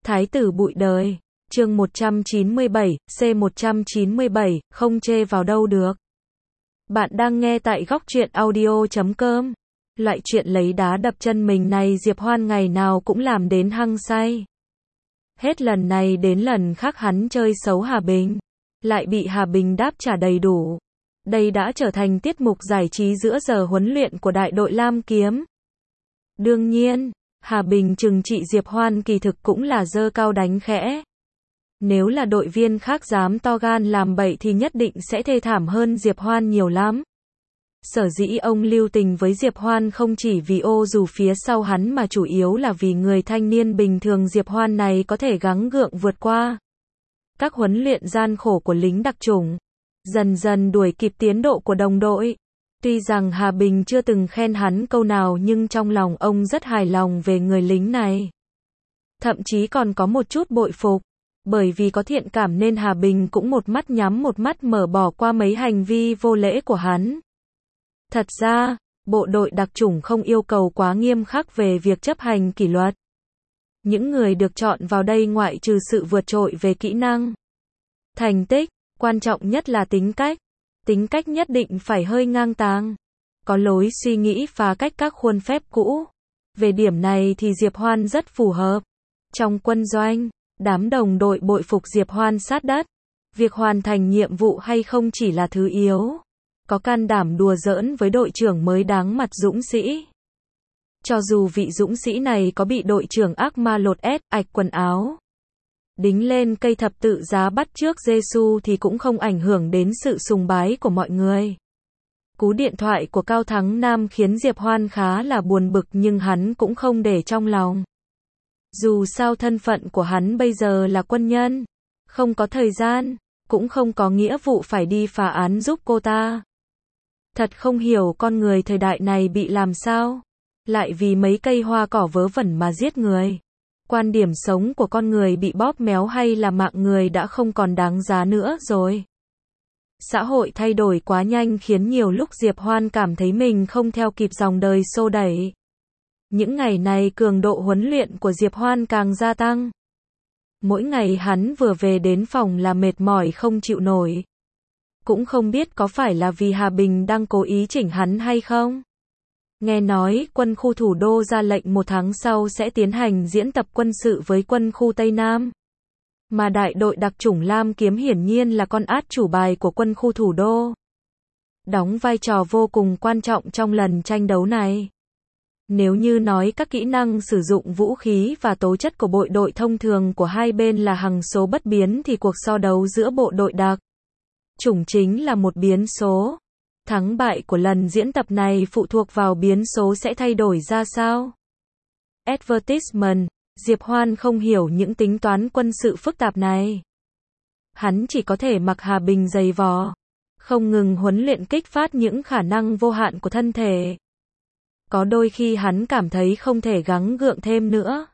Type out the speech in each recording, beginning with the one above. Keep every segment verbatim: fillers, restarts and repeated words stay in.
Thái tử bụi đời. Chương một trăm chín mươi bảy, C một trăm chín mươi bảy, không chê vào đâu được. Bạn đang nghe tại góc truyện audio chấm com. Loại chuyện lấy đá đập chân mình này Diệp Hoan ngày nào cũng làm đến hăng say. Hết lần này đến lần khác hắn chơi xấu Hà Bình, lại bị Hà Bình đáp trả đầy đủ. Đây đã trở thành tiết mục giải trí giữa giờ huấn luyện của đại đội Lam Kiếm. Đương nhiên, Hà Bình trừng trị Diệp Hoan kỳ thực cũng là giơ cao đánh khẽ. Nếu là đội viên khác dám to gan làm bậy thì nhất định sẽ thê thảm hơn Diệp Hoan nhiều lắm. Sở dĩ ông lưu tình với Diệp Hoan không chỉ vì ô dù phía sau hắn mà chủ yếu là vì người thanh niên bình thường Diệp Hoan này có thể gắng gượng vượt qua các huấn luyện gian khổ của lính đặc chủng, dần dần đuổi kịp tiến độ của đồng đội. Tuy rằng Hà Bình chưa từng khen hắn câu nào nhưng trong lòng ông rất hài lòng về người lính này. Thậm chí còn có một chút bội phục, bởi vì có thiện cảm nên Hà Bình cũng một mắt nhắm một mắt mở bỏ qua mấy hành vi vô lễ của hắn. Thật ra, bộ đội đặc chủng không yêu cầu quá nghiêm khắc về việc chấp hành kỷ luật. Những người được chọn vào đây ngoại trừ sự vượt trội về kỹ năng, thành tích, quan trọng nhất là tính cách. Tính cách nhất định phải hơi ngang tàng, có lối suy nghĩ phá cách các khuôn phép cũ. Về điểm này thì Diệp Hoan rất phù hợp. Trong quân doanh, đám đồng đội bội phục Diệp Hoan sát đất. Việc hoàn thành nhiệm vụ hay không chỉ là thứ yếu. Có can đảm đùa giỡn với đội trưởng mới đáng mặt dũng sĩ. Cho dù vị dũng sĩ này có bị đội trưởng ác ma lột ét, ạch quần áo, đính lên cây thập tự giá bắt trước Giê-xu thì cũng không ảnh hưởng đến sự sùng bái của mọi người. Cú điện thoại của Cao Thắng Nam khiến Diệp Hoan khá là buồn bực nhưng hắn cũng không để trong lòng. Dù sao thân phận của hắn bây giờ là quân nhân, không có thời gian, cũng không có nghĩa vụ phải đi phá án giúp cô ta. Thật không hiểu con người thời đại này bị làm sao, lại vì mấy cây hoa cỏ vớ vẩn mà giết người. Quan điểm sống của con người bị bóp méo hay là mạng người đã không còn đáng giá nữa rồi. Xã hội thay đổi quá nhanh khiến nhiều lúc Diệp Hoan cảm thấy mình không theo kịp dòng đời xô đẩy. Những ngày này cường độ huấn luyện của Diệp Hoan càng gia tăng. Mỗi ngày hắn vừa về đến phòng là mệt mỏi không chịu nổi. Cũng không biết có phải là vì Hà Bình đang cố ý chỉnh hắn hay không. Nghe nói quân khu thủ đô ra lệnh một tháng sau sẽ tiến hành diễn tập quân sự với quân khu Tây Nam. Mà đại đội đặc chủng Lam Kiếm hiển nhiên là con át chủ bài của quân khu thủ đô, đóng vai trò vô cùng quan trọng trong lần tranh đấu này. Nếu như nói các kỹ năng sử dụng vũ khí và tố chất của bộ đội thông thường của hai bên là hằng số bất biến thì cuộc so đấu giữa bộ đội đặc chủng chính là một biến số. Thắng bại của lần diễn tập này phụ thuộc vào biến số sẽ thay đổi ra sao. Advertisement, Diệp Hoan không hiểu những tính toán quân sự phức tạp này. Hắn chỉ có thể mặc Hà Bình giày vò, không ngừng huấn luyện kích phát những khả năng vô hạn của thân thể. Có đôi khi hắn cảm thấy không thể gắng gượng thêm nữa.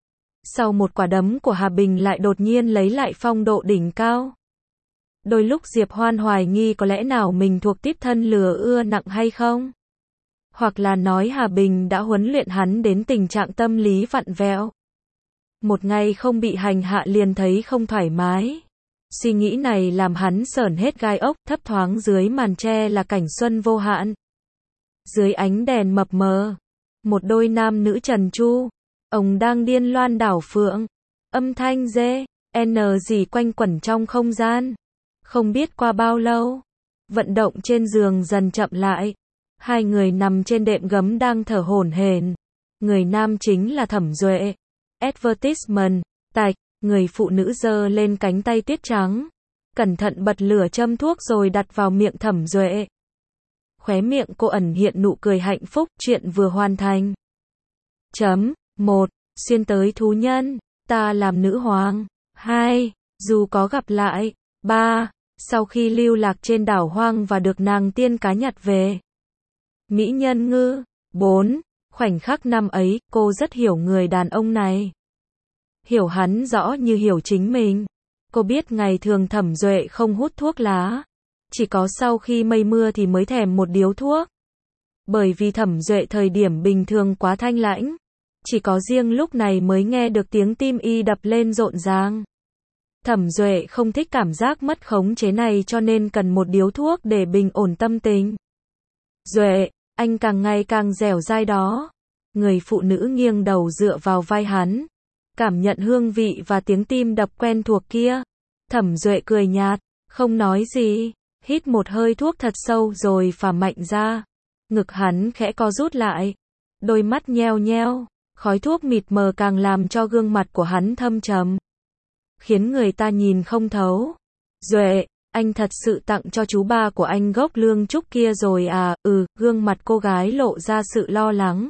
Sau một quả đấm của Hà Bình lại đột nhiên lấy lại phong độ đỉnh cao. Đôi lúc Diệp Hoan hoài nghi có lẽ nào mình thuộc tiếp thân lừa ưa nặng hay không? Hoặc là nói Hà Bình đã huấn luyện hắn đến tình trạng tâm lý vặn vẹo. Một ngày không bị hành hạ liền thấy không thoải mái. Suy nghĩ này làm hắn sởn hết gai ốc, thấp thoáng dưới màn tre là cảnh xuân vô hạn. Dưới ánh đèn mập mờ, một đôi nam nữ trần tru, ông đang điên loan đảo phượng. Âm thanh dê, n gì quanh quẩn trong không gian. Không biết qua bao lâu, vận động trên giường dần chậm lại. Hai người nằm trên đệm gấm đang thở hổn hển. Người nam chính là Thẩm Duệ. Advertisement, tạch, người phụ nữ giơ lên cánh tay tuyết trắng. Cẩn thận bật lửa châm thuốc rồi đặt vào miệng Thẩm Duệ. Khóe miệng cô ẩn hiện nụ cười hạnh phúc, chuyện vừa hoàn thành. Chấm, một. Xuyên tới thú nhân, ta làm nữ hoàng. hai. Dù có gặp lại. ba. Sau khi lưu lạc trên đảo hoang và được nàng tiên cá nhặt về. Mỹ nhân ngư. bốn. Khoảnh khắc năm ấy, cô rất hiểu người đàn ông này. Hiểu hắn rõ như hiểu chính mình. Cô biết ngày thường Thẩm Duệ không hút thuốc lá. Chỉ có sau khi mây mưa thì mới thèm một điếu thuốc. Bởi vì Thẩm Duệ thời điểm bình thường quá thanh lãnh. Chỉ có riêng lúc này mới nghe được tiếng tim y đập lên rộn ràng. Thẩm Duệ không thích cảm giác mất khống chế này cho nên cần một điếu thuốc để bình ổn tâm tình. Duệ, anh càng ngày càng dẻo dai đó. Người phụ nữ nghiêng đầu dựa vào vai hắn. Cảm nhận hương vị và tiếng tim đập quen thuộc kia. Thẩm Duệ cười nhạt, không nói gì. Hít một hơi thuốc thật sâu rồi phả mạnh ra. Ngực hắn khẽ co rút lại. Đôi mắt nheo nheo. Khói thuốc mịt mờ càng làm cho gương mặt của hắn thâm trầm. Khiến người ta nhìn không thấu. Duệ, anh thật sự tặng cho chú ba của anh gốc lương trúc kia rồi à? Ừ, gương mặt cô gái lộ ra sự lo lắng.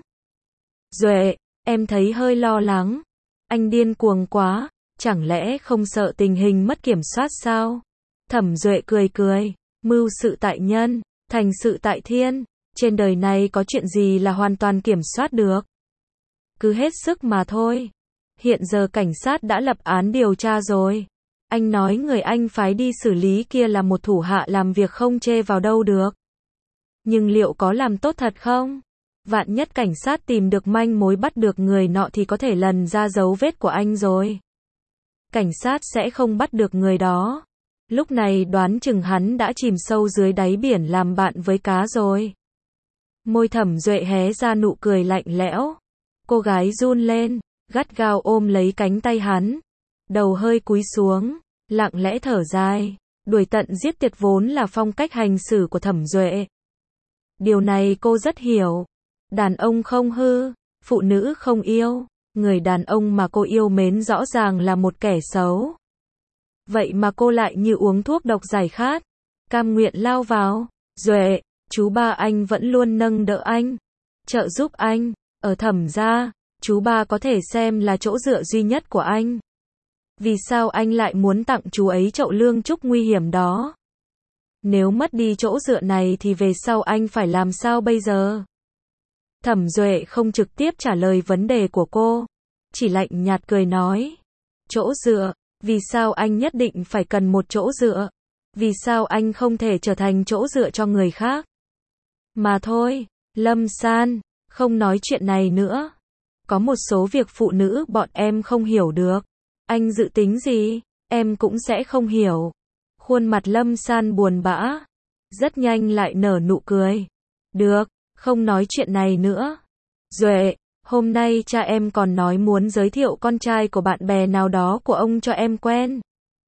Duệ, em thấy hơi lo lắng. Anh điên cuồng quá, chẳng lẽ không sợ tình hình mất kiểm soát sao? Thẩm Duệ cười cười, mưu sự tại nhân, thành sự tại thiên, trên đời này có chuyện gì là hoàn toàn kiểm soát được? Cứ hết sức mà thôi. Hiện giờ cảnh sát đã lập án điều tra rồi. Anh nói người anh phái đi xử lý kia là một thủ hạ làm việc không chê vào đâu được. Nhưng liệu có làm tốt thật không? Vạn nhất cảnh sát tìm được manh mối bắt được người nọ thì có thể lần ra dấu vết của anh rồi. Cảnh sát sẽ không bắt được người đó. Lúc này đoán chừng hắn đã chìm sâu dưới đáy biển làm bạn với cá rồi. Môi Thẩm Duệ hé ra nụ cười lạnh lẽo. Cô gái run lên, gắt gao ôm lấy cánh tay hắn. Đầu hơi cúi xuống, lặng lẽ thở dài. Đuổi tận giết tuyệt vốn là phong cách hành xử của Thẩm Duệ. Điều này cô rất hiểu. Đàn ông không hư, phụ nữ không yêu. Người đàn ông mà cô yêu mến rõ ràng là một kẻ xấu. Vậy mà cô lại như uống thuốc độc giải khát. Cam nguyện lao vào. Duệ, chú ba anh vẫn luôn nâng đỡ anh, trợ giúp anh. Ở Thẩm gia, chú ba có thể xem là chỗ dựa duy nhất của anh. Vì sao anh lại muốn tặng chú ấy chậu lương trúc nguy hiểm đó? Nếu mất đi chỗ dựa này thì về sau anh phải làm sao bây giờ? Thẩm Duệ không trực tiếp trả lời vấn đề của cô, chỉ lạnh nhạt cười nói. Chỗ dựa, vì sao anh nhất định phải cần một chỗ dựa? Vì sao anh không thể trở thành chỗ dựa cho người khác? Mà thôi, Lâm San, không nói chuyện này nữa. Có một số việc phụ nữ bọn em không hiểu được. Anh dự tính gì, em cũng sẽ không hiểu. Khuôn mặt Lâm San buồn bã. Rất nhanh lại nở nụ cười. Được, không nói chuyện này nữa. Duệ, hôm nay cha em còn nói muốn giới thiệu con trai của bạn bè nào đó của ông cho em quen.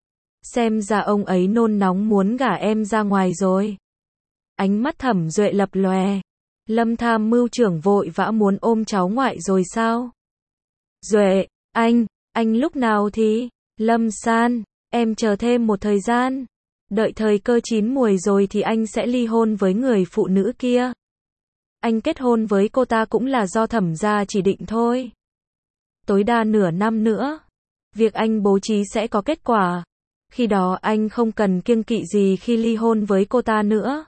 Xem ra ông ấy nôn nóng muốn gả em ra ngoài rồi. Ánh mắt Thẩm Duệ lập lòe. Lâm tham mưu trưởng vội vã muốn ôm cháu ngoại rồi sao? Duệ, anh, anh lúc nào thì? Lâm San, em chờ thêm một thời gian. Đợi thời cơ chín muồi rồi thì anh sẽ ly hôn với người phụ nữ kia. Anh kết hôn với cô ta cũng là do Thẩm gia chỉ định thôi. Tối đa nửa năm nữa, việc anh bố trí sẽ có kết quả. Khi đó anh không cần kiêng kỵ gì khi ly hôn với cô ta nữa.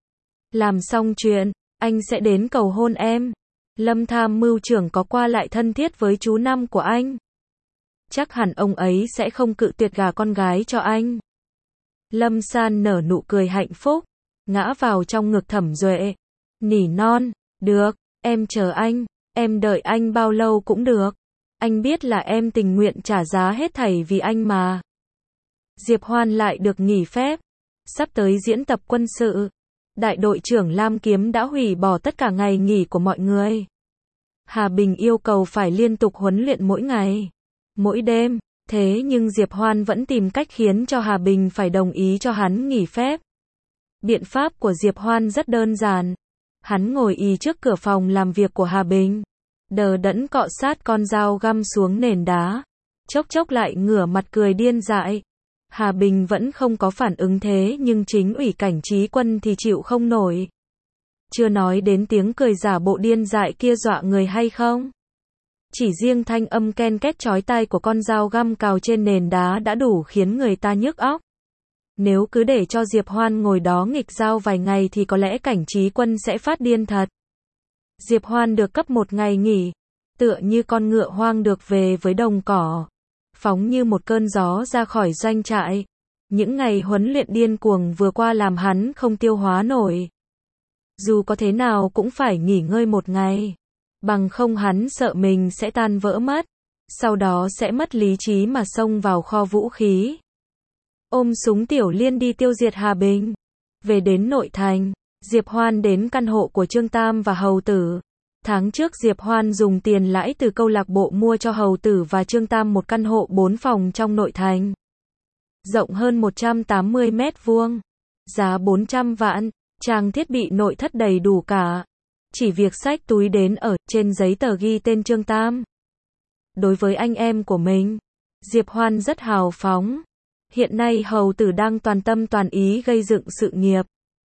Làm xong chuyện, anh sẽ đến cầu hôn em. Lâm tham mưu trưởng có qua lại thân thiết với chú năm của anh. Chắc hẳn ông ấy sẽ không cự tuyệt gả con gái cho anh. Lâm San nở nụ cười hạnh phúc, ngã vào trong ngực Thẩm Duệ. Nỉ non, được, em chờ anh, em đợi anh bao lâu cũng được. Anh biết là em tình nguyện trả giá hết thảy vì anh mà. Diệp Hoan lại được nghỉ phép. Sắp tới diễn tập quân sự. Đại đội trưởng Lam Kiếm đã hủy bỏ tất cả ngày nghỉ của mọi người. Hà Bình yêu cầu phải liên tục huấn luyện mỗi ngày, mỗi đêm. Thế nhưng Diệp Hoan vẫn tìm cách khiến cho Hà Bình phải đồng ý cho hắn nghỉ phép. Biện pháp của Diệp Hoan rất đơn giản. Hắn ngồi ì trước cửa phòng làm việc của Hà Bình, đờ đẫn cọ sát con dao găm xuống nền đá. Chốc chốc lại ngửa mặt cười điên dại. Hà Bình vẫn không có phản ứng thế nhưng chính ủy cảnh trí quân thì chịu không nổi. Chưa nói đến tiếng cười giả bộ điên dại kia dọa người hay không. Chỉ riêng thanh âm ken két chói tai của con dao găm cào trên nền đá đã đủ khiến người ta nhức óc. Nếu cứ để cho Diệp Hoan ngồi đó nghịch dao vài ngày thì có lẽ cảnh trí quân sẽ phát điên thật. Diệp Hoan được cấp một ngày nghỉ, tựa như con ngựa hoang được về với đồng cỏ, phóng như một cơn gió ra khỏi doanh trại. Những ngày huấn luyện điên cuồng vừa qua làm hắn không tiêu hóa nổi. Dù có thế nào cũng phải nghỉ ngơi một ngày. Bằng không hắn sợ mình sẽ tan vỡ mất. Sau đó sẽ mất lý trí mà xông vào kho vũ khí. Ôm súng Tiểu Liên đi tiêu diệt Hà Bình. Về đến nội thành, Diệp Hoan đến căn hộ của Trương Tam và Hầu Tử. Tháng trước Diệp Hoan dùng tiền lãi từ câu lạc bộ mua cho Hầu Tử và Trương Tam một căn hộ bốn phòng trong nội thành. Rộng hơn một trăm tám mươi mét vuông. Giá bốn trăm vạn, trang thiết bị nội thất đầy đủ cả. Chỉ việc xách túi đến ở, trên giấy tờ ghi tên Trương Tam. Đối với anh em của mình, Diệp Hoan rất hào phóng. Hiện nay Hầu Tử đang toàn tâm toàn ý gây dựng sự nghiệp.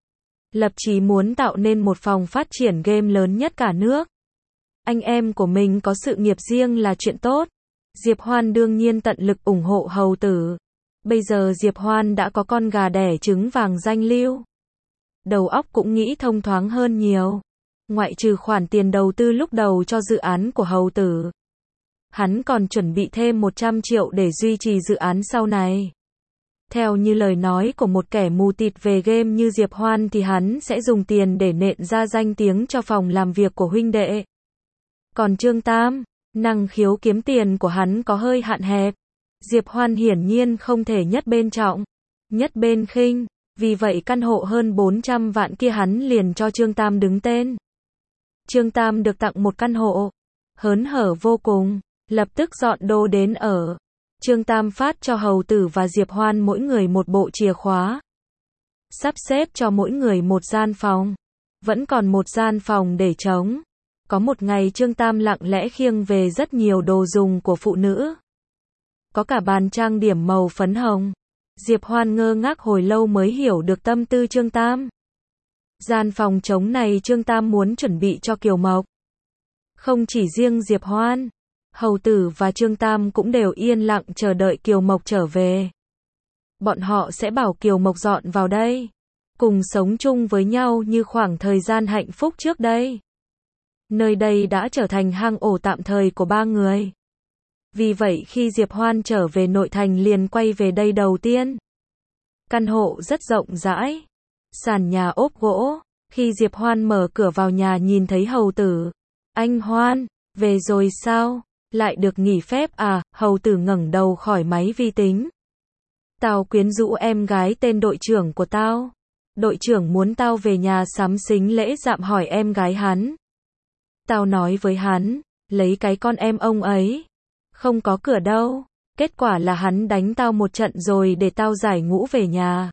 Lập chí muốn tạo nên một phòng phát triển game lớn nhất cả nước. Anh em của mình có sự nghiệp riêng là chuyện tốt. Diệp Hoan đương nhiên tận lực ủng hộ Hầu Tử. Bây giờ Diệp Hoan đã có con gà đẻ trứng vàng danh lưu. Đầu óc cũng nghĩ thông thoáng hơn nhiều. Ngoại trừ khoản tiền đầu tư lúc đầu cho dự án của Hầu Tử, hắn còn chuẩn bị thêm một trăm triệu để duy trì dự án sau này. Theo như lời nói của một kẻ mù tịt về game như Diệp Hoan thì hắn sẽ dùng tiền để nện ra danh tiếng cho phòng làm việc của huynh đệ. Còn Trương Tam, năng khiếu kiếm tiền của hắn có hơi hạn hẹp. Diệp Hoan hiển nhiên không thể nhất bên trọng, nhất bên khinh, vì vậy căn hộ hơn bốn trăm vạn kia hắn liền cho Trương Tam đứng tên. Trương Tam được tặng một căn hộ, hớn hở vô cùng, lập tức dọn đồ đến ở. Trương Tam phát cho Hầu Tử và Diệp Hoan mỗi người một bộ chìa khóa. Sắp xếp cho mỗi người một gian phòng. Vẫn còn một gian phòng để trống. Có một ngày Trương Tam lặng lẽ khiêng về rất nhiều đồ dùng của phụ nữ. Có cả bàn trang điểm màu phấn hồng. Diệp Hoan ngơ ngác hồi lâu mới hiểu được tâm tư Trương Tam. Gian phòng trống này Trương Tam muốn chuẩn bị cho Kiều Mộc. Không chỉ riêng Diệp Hoan, Hầu Tử và Trương Tam cũng đều yên lặng chờ đợi Kiều Mộc trở về. Bọn họ sẽ bảo Kiều Mộc dọn vào đây, cùng sống chung với nhau như khoảng thời gian hạnh phúc trước đây. Nơi đây đã trở thành hang ổ tạm thời của ba người. Vì vậy khi Diệp Hoan trở về nội thành liền quay về đây đầu tiên. Căn hộ rất rộng rãi, sàn nhà ốp gỗ. Khi Diệp Hoan mở cửa vào nhà nhìn thấy Hầu Tử. Anh Hoan, về rồi sao? Lại được nghỉ phép à? Hầu Tử ngẩng đầu khỏi máy vi tính. Tao quyến rũ em gái tên đội trưởng của tao. Đội trưởng muốn tao về nhà sắm sính lễ dạm hỏi em gái hắn. Tao nói với hắn, lấy cái con em ông ấy. Không có cửa đâu. Kết quả là hắn đánh tao một trận rồi để tao giải ngũ về nhà.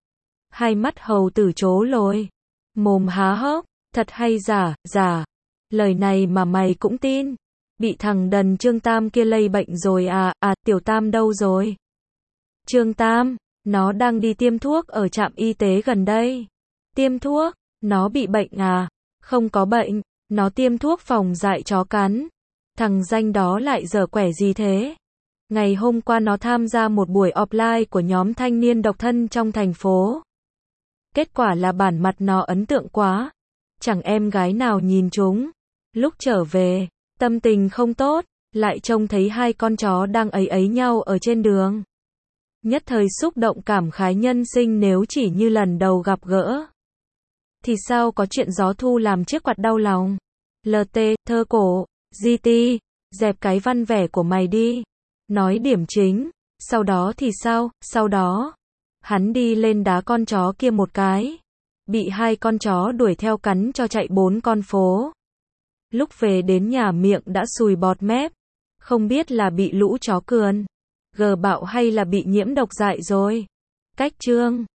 Hai mắt Hầu Tử trố lồi. Mồm há hốc, thật hay giả, giả. Lời này mà mày cũng tin. Bị thằng đần Trương Tam kia lây bệnh rồi à, à, Tiểu Tam đâu rồi? Trương Tam, nó đang đi tiêm thuốc ở trạm y tế gần đây. Tiêm thuốc? Nó bị bệnh à? Không có bệnh, nó tiêm thuốc phòng dại chó cắn. Thằng danh đó lại dở quẻ gì thế? Ngày hôm qua nó tham gia một buổi offline của nhóm thanh niên độc thân trong thành phố. Kết quả là bản mặt nó ấn tượng quá. Chẳng em gái nào nhìn chúng. Lúc trở về, tâm tình không tốt, lại trông thấy hai con chó đang ấy ấy nhau ở trên đường. Nhất thời xúc động cảm khái nhân sinh nếu chỉ như lần đầu gặp gỡ. Thì sao có chuyện gió thu làm chiếc quạt đau lòng. lờ tê, thơ cổ, giê tê, dẹp cái văn vẻ của mày đi. Nói điểm chính, sau đó thì sao, sau đó. Hắn đi lên đá con chó kia một cái. Bị hai con chó đuổi theo cắn cho chạy bốn con phố. Lúc về đến nhà miệng đã sùi bọt mép. Không biết là bị lũ chó cườn gờ bạo hay là bị nhiễm độc dại rồi. Cách chương